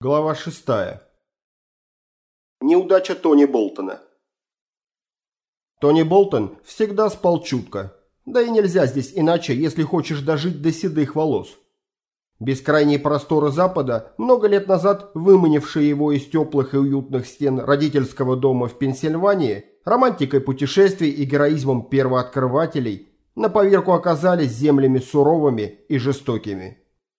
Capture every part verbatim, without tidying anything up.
Глава шестая. Неудача Тони Болтона. Тони Болтон всегда спал чутко. Да и нельзя здесь иначе, если хочешь дожить до седых волос. Бескрайние просторы Запада, много лет назад выманившие его из теплых и уютных стен родительского дома в Пенсильвании, романтикой путешествий и героизмом первооткрывателей, на поверку оказались землями суровыми и жестокими.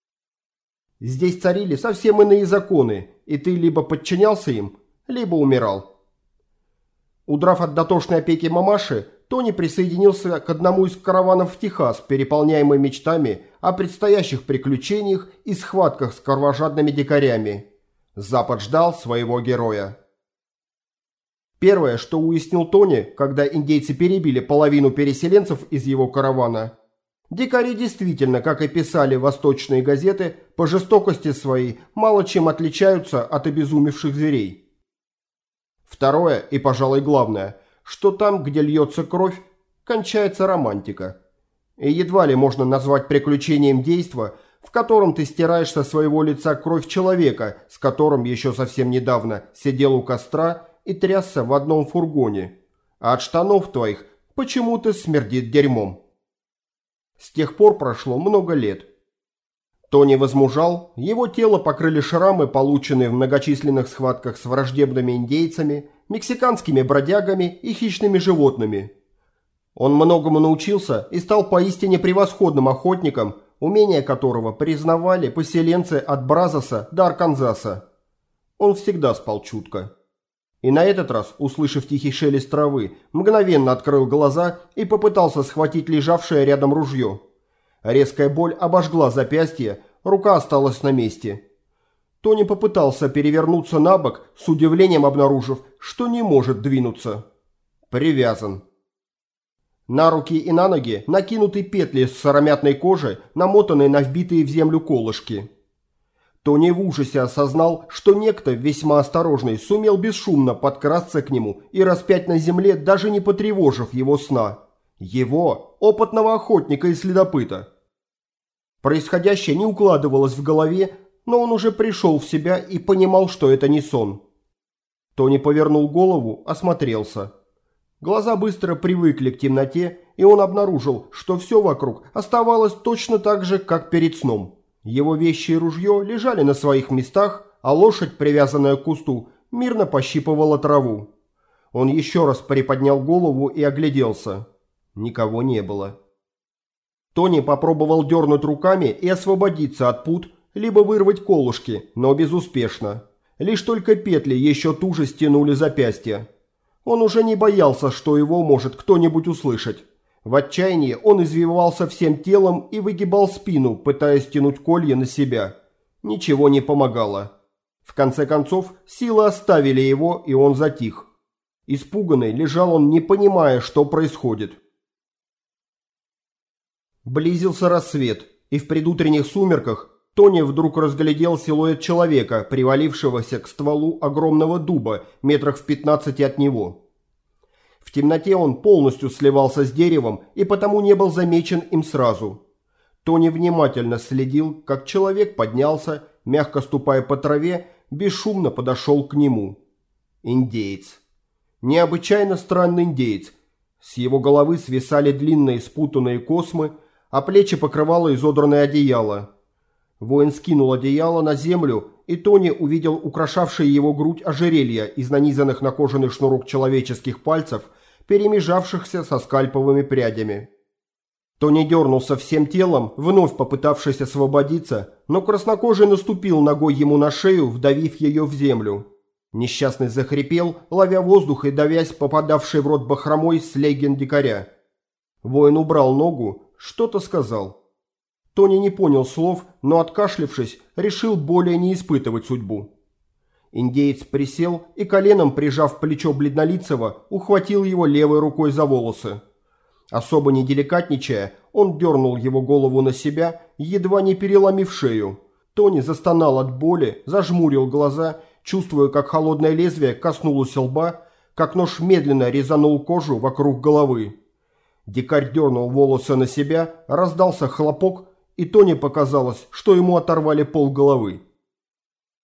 Здесь царили совсем иные законы, и ты либо подчинялся им, либо умирал. Удрав от дотошной опеки мамаши, Тони присоединился к одному из караванов в Техас, переполняемый мечтами о предстоящих приключениях и схватках с кровожадными дикарями. Запад ждал своего героя. Первое, что уяснил Тони, когда индейцы перебили половину переселенцев из его каравана – дикари действительно, как и писали восточные газеты, по жестокости своей мало чем отличаются от обезумевших зверей. Второе, и, пожалуй, главное, что там, где льется кровь, кончается романтика. И едва ли можно назвать приключением действа, в котором ты стираешь со своего лица кровь человека, с которым еще совсем недавно сидел у костра и трясся в одном фургоне, а от штанов твоих почему-то смердит дерьмом. С тех пор прошло много лет. Тони возмужал, его тело покрыли шрамы, полученные в многочисленных схватках с враждебными индейцами, мексиканскими бродягами и хищными животными. Он многому научился и стал поистине превосходным охотником, умения которого признавали поселенцы от Бразоса до Арканзаса. Он всегда спал чутко. И на этот раз, услышав тихий шелест травы, мгновенно открыл глаза и попытался схватить лежавшее рядом ружье. Резкая боль обожгла запястье, рука осталась на месте. Тони попытался перевернуться на бок, с удивлением обнаружив, что не может двинуться. Привязан. На руки и на ноги накинуты петли с сыромятной кожи, намотанные на вбитые в землю колышки. Тони в ужасе осознал, что некто, весьма осторожный, сумел бесшумно подкрасться к нему и распять на земле, даже не потревожив его сна. Его, опытного охотника и следопыта. Происходящее не укладывалось в голове, но он уже пришел в себя и понимал, что это не сон. Тони повернул голову, осмотрелся. Глаза быстро привыкли к темноте, и он обнаружил, что все вокруг оставалось точно так же, как перед сном. Его вещи и ружье лежали на своих местах, а лошадь, привязанная к кусту, мирно пощипывала траву. Он еще раз приподнял голову и огляделся. Никого не было. Тони попробовал дернуть руками и освободиться от пут, либо вырвать колышки, но безуспешно. Лишь только петли еще туже стянули запястья. Он уже не боялся, что его может кто-нибудь услышать. В отчаянии он извивался всем телом и выгибал спину, пытаясь тянуть колья на себя. Ничего не помогало. В конце концов, силы оставили его, и он затих. Испуганный лежал он, не понимая, что происходит. Близился рассвет, и в предутренних сумерках Тони вдруг разглядел силуэт человека, привалившегося к стволу огромного дуба метрах в пятнадцати от него. В темноте он полностью сливался с деревом и потому не был замечен им сразу. Тони внимательно следил, как человек поднялся, мягко ступая по траве, бесшумно подошел к нему. Индеец. Необычайно странный индеец. С его головы свисали длинные спутанные космы, а плечи покрывало изодранное одеяло. Воин скинул одеяло на землю, и Тони увидел украшавшее его грудь ожерелья из нанизанных на кожаный шнурок человеческих пальцев, перемежавшихся со скальповыми прядями. Тони дернулся всем телом, вновь попытавшись освободиться, но краснокожий наступил ногой ему на шею, вдавив ее в землю. Несчастный захрипел, ловя воздух и давясь попадавшей в рот бахромой слеген дикаря. Воин убрал ногу, что-то сказал. Тони не понял слов, но, откашлившись, решил более не испытывать судьбу. Индеец присел и, коленом прижав плечо бледнолицего, ухватил его левой рукой за волосы. Особо не деликатничая, он дернул его голову на себя, едва не переломив шею. Тони застонал от боли, зажмурил глаза, чувствуя, как холодное лезвие коснулось лба, как нож медленно резанул кожу вокруг головы. Дикарь дернул волосы на себя, раздался хлопок, и Тони показалось, что ему оторвали полголовы.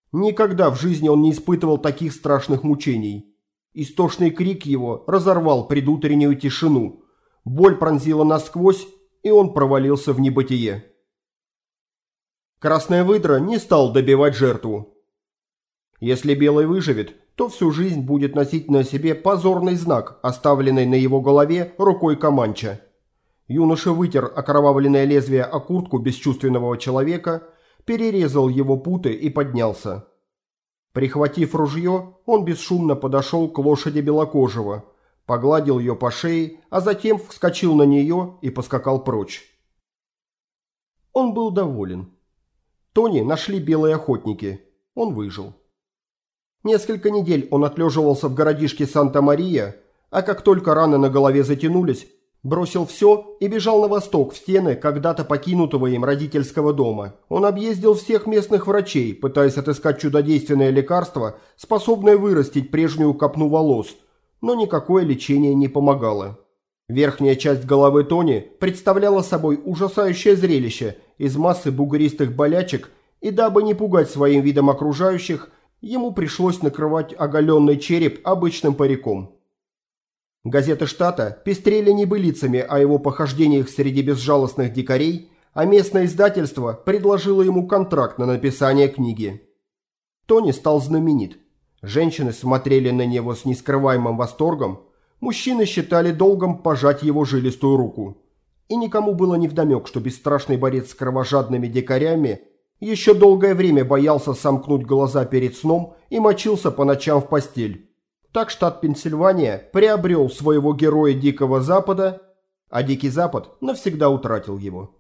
Никогда в жизни он не испытывал таких страшных мучений. Истошный крик его разорвал предутреннюю тишину. Боль пронзила насквозь, и он провалился в небытие. Красная выдра не стал добивать жертву. Если Белый выживет, то всю жизнь будет носить на себе позорный знак, оставленный на его голове рукой Команча. Юноша вытер окровавленное лезвие о куртку бесчувственного человека, перерезал его путы и поднялся. Прихватив ружье, он бесшумно подошел к лошади Белокожего, погладил ее по шее, а затем вскочил на нее и поскакал прочь. Он был доволен. Тони нашли белые охотники. Он выжил. Несколько недель он отлеживался в городишке Санта-Мария, а как только раны на голове затянулись, бросил все и бежал на восток в стены когда-то покинутого им родительского дома. Он объездил всех местных врачей, пытаясь отыскать чудодейственное лекарство, способное вырастить прежнюю копну волос, но никакое лечение не помогало. Верхняя часть головы Тони представляла собой ужасающее зрелище из массы бугористых болячек, и дабы не пугать своим видом окружающих, ему пришлось накрывать оголенный череп обычным париком. Газеты штата пестрели небылицами о его похождениях среди безжалостных дикарей, а местное издательство предложило ему контракт на написание книги. Тони стал знаменит. Женщины смотрели на него с нескрываемым восторгом, мужчины считали долгом пожать его жилистую руку. И никому было невдомек, что бесстрашный борец с кровожадными дикарями еще долгое время боялся сомкнуть глаза перед сном и мочился по ночам в постель. Так штат Пенсильвания приобрел своего героя Дикого Запада, а Дикий Запад навсегда утратил его.